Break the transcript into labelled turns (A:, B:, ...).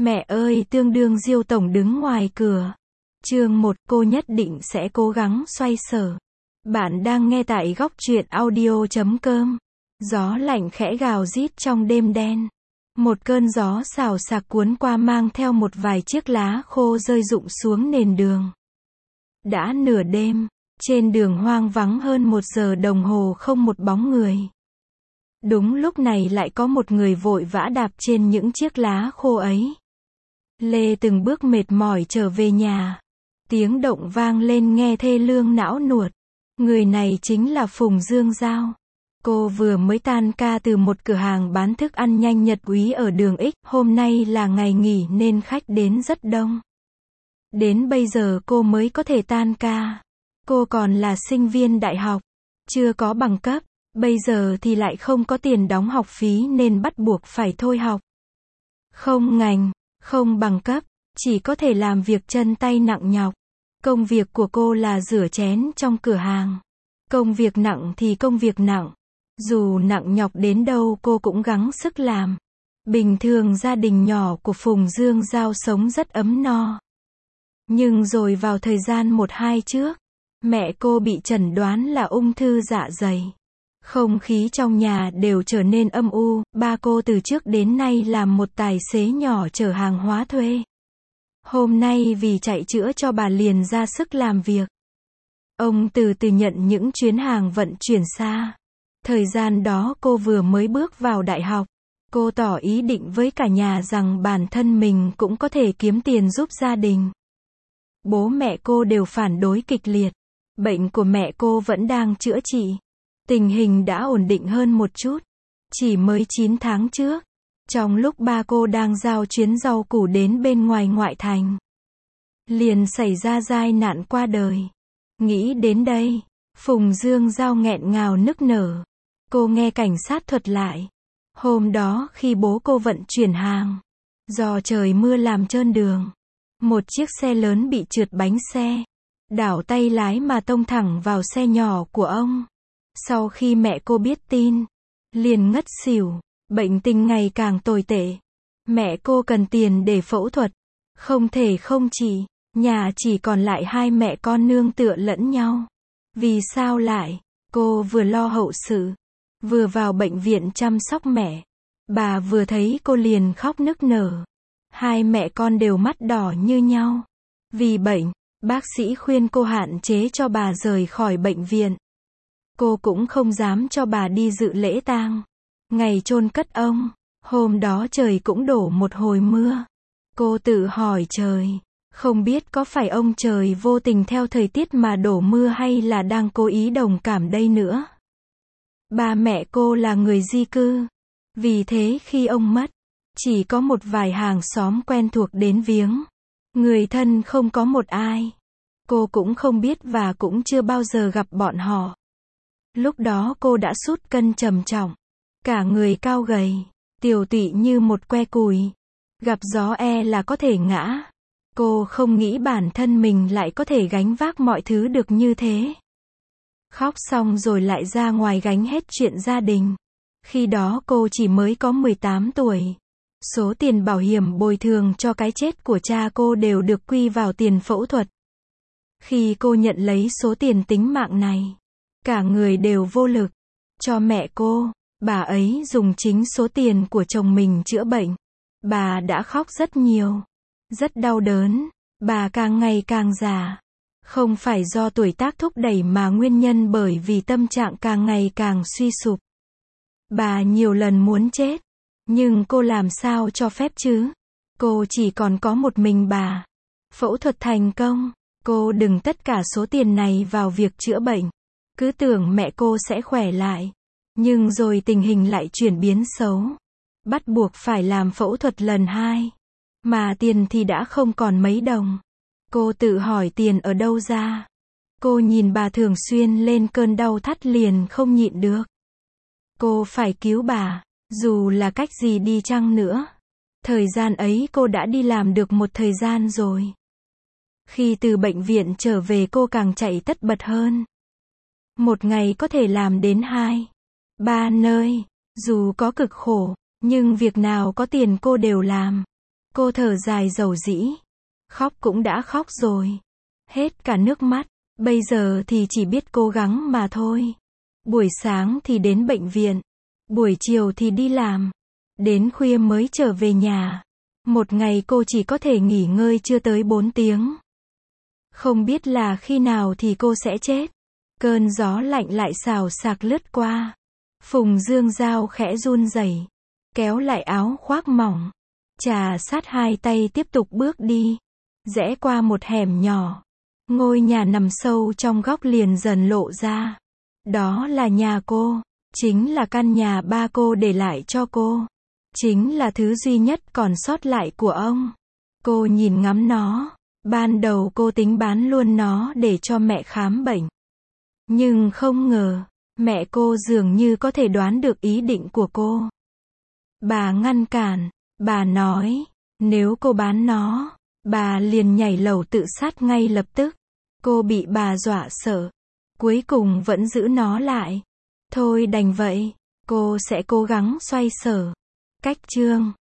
A: Mẹ ơi, tương đương Diêu tổng đứng ngoài cửa. Chương 1, cô nhất định sẽ cố gắng xoay sở. Bạn đang nghe tại góc truyện audio.com. Gió lạnh khẽ gào rít trong đêm đen. Một cơn gió xào xạc cuốn qua mang theo một vài chiếc lá khô rơi rụng xuống nền đường. Đã nửa đêm, trên đường hoang vắng hơn 1 giờ đồng hồ không một bóng người. Đúng lúc này lại có một người vội vã đạp trên những chiếc lá khô ấy. Lê từng bước mệt mỏi trở về nhà. Tiếng động vang lên nghe thê lương não nuột. Người này chính là Phùng Dương Giao. Cô vừa mới tan ca từ một cửa hàng bán thức ăn nhanh Nhật Úy ở đường X. Hôm nay là ngày nghỉ nên khách đến rất đông. Đến bây giờ cô mới có thể tan ca. Cô còn là sinh viên đại học, chưa có bằng cấp. Bây giờ thì lại không có tiền đóng học phí nên bắt buộc phải thôi học. Không ngành, không bằng cấp, chỉ có thể làm việc chân tay nặng nhọc. Công việc của cô là rửa chén trong cửa hàng. Công việc nặng thì công việc nặng. Dù nặng nhọc đến đâu cô cũng gắng sức làm. Bình thường gia đình nhỏ của Phùng Dương Giao sống rất ấm no. Nhưng rồi vào thời gian 1-2 trước, mẹ cô bị chẩn đoán là ung thư dạ dày. Không khí trong nhà đều trở nên âm u. Ba cô từ trước đến nay làm một tài xế nhỏ chở hàng hóa thuê. Hôm nay vì chạy chữa cho bà liền ra sức làm việc. Ông từ từ nhận những chuyến hàng vận chuyển xa. Thời gian đó cô vừa mới bước vào đại học. Cô tỏ ý định với cả nhà rằng bản thân mình cũng có thể kiếm tiền giúp gia đình. Bố mẹ cô đều phản đối kịch liệt. Bệnh của mẹ cô vẫn đang chữa trị. Tình hình đã ổn định hơn một chút. Chỉ mới 9 tháng trước, trong lúc ba cô đang giao chuyến rau củ đến bên ngoài ngoại thành, liền xảy ra tai nạn qua đời. Nghĩ đến đây, Phùng Dương Giao nghẹn ngào nức nở. Cô nghe cảnh sát thuật lại. Hôm đó khi bố cô vận chuyển hàng, do trời mưa làm trơn đường, một chiếc xe lớn bị trượt bánh xe, đảo tay lái mà tông thẳng vào xe nhỏ của ông. Sau khi mẹ cô biết tin, liền ngất xỉu. Bệnh tình ngày càng tồi tệ. Mẹ cô cần tiền để phẫu thuật. Không thể không trị. Nhà chỉ còn lại hai mẹ con nương tựa lẫn nhau. Vì sao lại? Cô vừa lo hậu sự, vừa vào bệnh viện chăm sóc mẹ. Bà vừa thấy cô liền khóc nức nở. Hai mẹ con đều mắt đỏ như nhau. Vì bệnh, bác sĩ khuyên cô hạn chế cho bà rời khỏi bệnh viện. Cô cũng không dám cho bà đi dự lễ tang. Ngày chôn cất ông, hôm đó trời cũng đổ một hồi mưa. Cô tự hỏi trời, không biết có phải ông trời vô tình theo thời tiết mà đổ mưa hay là đang cố ý đồng cảm đây nữa. Ba mẹ cô là người di cư. Vì thế khi ông mất, chỉ có một vài hàng xóm quen thuộc đến viếng. Người thân không có một ai. Cô cũng không biết và cũng chưa bao giờ gặp bọn họ. Lúc đó cô đã sút cân trầm trọng. Cả người cao gầy, tiều tụy như một que củi. Gặp gió là có thể ngã. Cô không nghĩ bản thân mình lại có thể gánh vác mọi thứ được như thế. Khóc xong rồi lại ra ngoài gánh hết chuyện gia đình. Khi đó cô chỉ mới có 18 tuổi. Số tiền bảo hiểm bồi thường cho cái chết của cha cô đều được quy vào tiền phẫu thuật. Khi cô nhận lấy số tiền tính mạng này, cả người đều vô lực. Cho mẹ cô, bà ấy dùng chính số tiền của chồng mình chữa bệnh. Bà đã khóc rất nhiều, rất đau đớn. Bà càng ngày càng già. Không phải do tuổi tác thúc đẩy mà nguyên nhân bởi vì tâm trạng càng ngày càng suy sụp. Bà nhiều lần muốn chết, nhưng cô làm sao cho phép chứ? Cô chỉ còn có một mình bà. Phẫu thuật thành công, cô đừng tất cả số tiền này vào việc chữa bệnh. Cứ tưởng mẹ cô sẽ khỏe lại. Nhưng rồi tình hình lại chuyển biến xấu. Bắt buộc phải làm phẫu thuật lần 2. Mà tiền thì đã không còn mấy đồng. Cô tự hỏi tiền ở đâu ra. Cô nhìn bà thường xuyên lên cơn đau thắt liền không nhịn được. Cô phải cứu bà, dù là cách gì đi chăng nữa. Thời gian ấy cô đã đi làm được một thời gian rồi. Khi từ bệnh viện trở về cô càng chạy tất bật hơn. Một ngày có thể làm đến 2-3 nơi. Dù có cực khổ, nhưng việc nào có tiền cô đều làm. Cô thở dài dầu dĩ. Khóc cũng đã khóc rồi. Hết cả nước mắt. Bây giờ thì chỉ biết cố gắng mà thôi. Buổi sáng thì đến bệnh viện. Buổi chiều thì đi làm. Đến khuya mới trở về nhà. Một ngày cô chỉ có thể nghỉ ngơi chưa tới 4 tiếng. Không biết là khi nào thì cô sẽ chết. Cơn gió lạnh lại xào xạc lướt qua. Phùng Dương Giao khẽ run rẩy, kéo lại áo khoác mỏng, trà sát hai tay tiếp tục bước đi. Rẽ qua một hẻm nhỏ. Ngôi nhà nằm sâu trong góc liền dần lộ ra. Đó là nhà cô. Chính là căn nhà ba cô để lại cho cô. Chính là thứ duy nhất còn sót lại của ông. Cô nhìn ngắm nó. Ban đầu cô tính bán luôn nó để cho mẹ khám bệnh. Nhưng không ngờ, mẹ cô dường như có thể đoán được ý định của cô. Bà ngăn cản. Bà nói, nếu cô bán nó, bà liền nhảy lầu tự sát ngay lập tức. Cô bị bà dọa sợ. Cuối cùng vẫn giữ nó lại. Thôi đành vậy. Cô sẽ cố gắng xoay sở. Cách chương